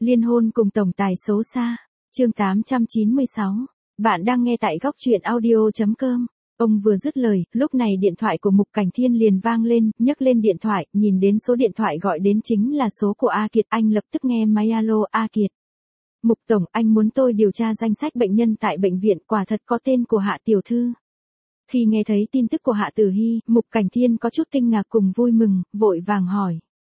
Liên hôn cùng tổng tài xấu xa. Chương 896. Bạn đang nghe tại góc truyện audio.com. Ông vừa dứt lời, lúc này điện thoại của Mục Cảnh Thiên liền vang lên, nhấc lên điện thoại, nhìn đến số điện thoại gọi đến chính là số của A Kiệt, anh lập tức nghe máy. Alo, A Kiệt. Mục tổng, anh muốn tôi điều tra danh sách bệnh nhân tại bệnh viện, quả thật có tên của Hạ tiểu thư. Khi nghe thấy tin tức của Hạ Tử Hy, Mục Cảnh Thiên có chút kinh ngạc cùng vui mừng, vội vàng hỏi.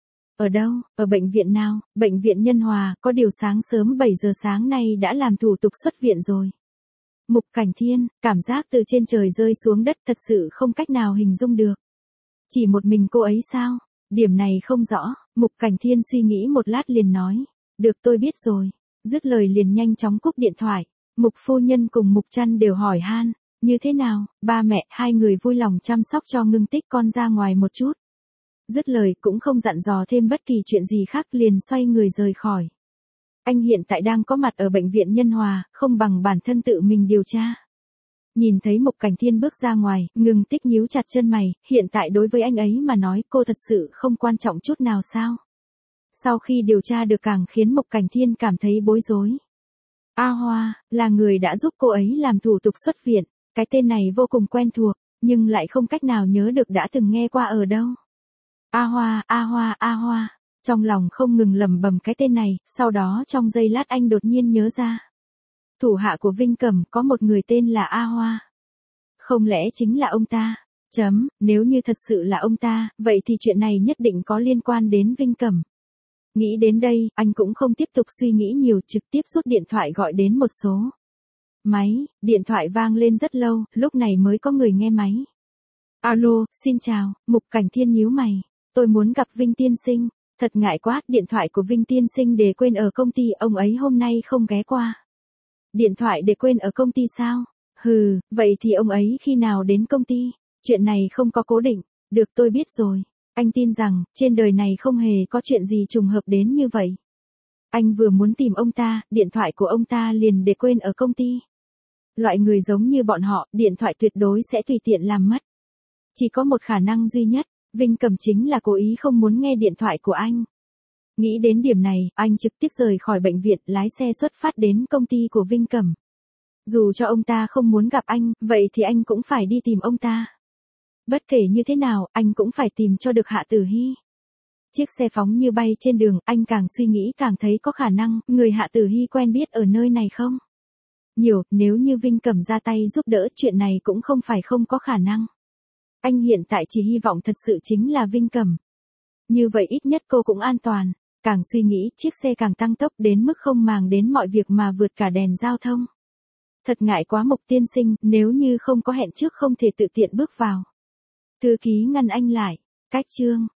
Ở đâu, ở bệnh viện nào? Bệnh viện Nhân Hòa, có điều sáng sớm 7 giờ sáng nay đã làm thủ tục xuất viện rồi. Mục Cảnh Thiên, cảm giác từ trên trời rơi xuống đất thật sự không cách nào hình dung được. Chỉ một mình cô ấy sao? Điểm này không rõ, Mục Cảnh Thiên suy nghĩ một lát liền nói. Được, tôi biết rồi. Dứt lời liền nhanh chóng cúp điện thoại. Mục phu nhân cùng Mục Trăn đều hỏi han. Như thế nào, ba mẹ, hai người vui lòng chăm sóc cho Ngưng Tích con ra ngoài một chút. Dứt lời cũng không dặn dò thêm bất kỳ chuyện gì khác, liền xoay người rời khỏi. Anh hiện tại đang có mặt ở bệnh viện Nhân Hòa, không bằng bản thân tự mình điều tra. Nhìn thấy Mục Cảnh Thiên bước ra ngoài, Ngưng Tích nhíu chặt chân mày, hiện tại đối với anh ấy mà nói cô thật sự không quan trọng chút nào sao? Sau khi điều tra được càng khiến Mục Cảnh Thiên cảm thấy bối rối. A Hoa, là người đã giúp cô ấy làm thủ tục xuất viện, cái tên này vô cùng quen thuộc, nhưng lại không cách nào nhớ được đã từng nghe qua ở đâu. A Hoa, A Hoa, A Hoa. Trong lòng không ngừng lẩm bẩm cái tên này, sau đó trong giây lát anh đột nhiên nhớ ra. Thủ hạ của Vinh Cẩm có một người tên là A Hoa. Không lẽ chính là ông ta? Nếu như thật sự là ông ta, vậy thì chuyện này nhất định có liên quan đến Vinh Cẩm. Nghĩ đến đây, anh cũng không tiếp tục suy nghĩ nhiều, trực tiếp rút điện thoại gọi đến một số. Máy, điện thoại vang lên rất lâu, lúc này mới có người nghe máy. Alo, xin chào, Mục Cảnh Thiên nhíu mày. Tôi muốn gặp Vinh tiên sinh. Thật ngại quá, điện thoại của Vinh tiên sinh để quên ở công ty, ông ấy hôm nay không ghé qua. Điện thoại để quên ở công ty sao? Hừ, vậy thì ông ấy khi nào đến công ty? Chuyện này không có cố định. Được, tôi biết rồi. Anh tin rằng, trên đời này không hề có chuyện gì trùng hợp đến như vậy. Anh vừa muốn tìm ông ta, điện thoại của ông ta liền để quên ở công ty. Loại người giống như bọn họ, điện thoại tuyệt đối sẽ tùy tiện làm mất. Chỉ có một khả năng duy nhất, Vinh Cẩm chính là cố ý không muốn nghe điện thoại của anh. Nghĩ đến điểm này, anh trực tiếp rời khỏi bệnh viện, lái xe xuất phát đến công ty của Vinh Cẩm. Dù cho ông ta không muốn gặp anh, vậy thì anh cũng phải đi tìm ông ta. Bất kể như thế nào, anh cũng phải tìm cho được Hạ Tử Hy. Chiếc xe phóng như bay trên đường, anh càng suy nghĩ càng thấy có khả năng, người Hạ Tử Hy quen biết ở nơi này không? Nhiều, nếu như Vinh Cẩm ra tay giúp đỡ, chuyện này cũng không phải không có khả năng. Anh hiện tại chỉ hy vọng thật sự chính là Vinh Cẩm. Như vậy ít nhất cô cũng an toàn. Càng suy nghĩ, chiếc xe càng tăng tốc đến mức không màng đến mọi việc mà vượt cả đèn giao thông. Thật ngại quá Mục tiên sinh, nếu như không có hẹn trước không thể tự tiện bước vào. Thư ký ngăn anh lại. Cách chương